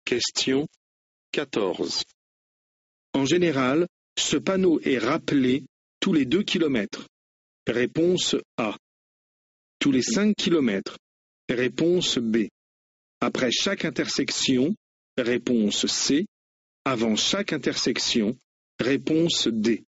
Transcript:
Question 14. En général, ce panneau est rappelé tous les 2 kilomètres. Réponse A. Tous les 5 kilomètres. Réponse B. Après chaque intersection. Réponse C. Avant chaque intersection. Réponse D.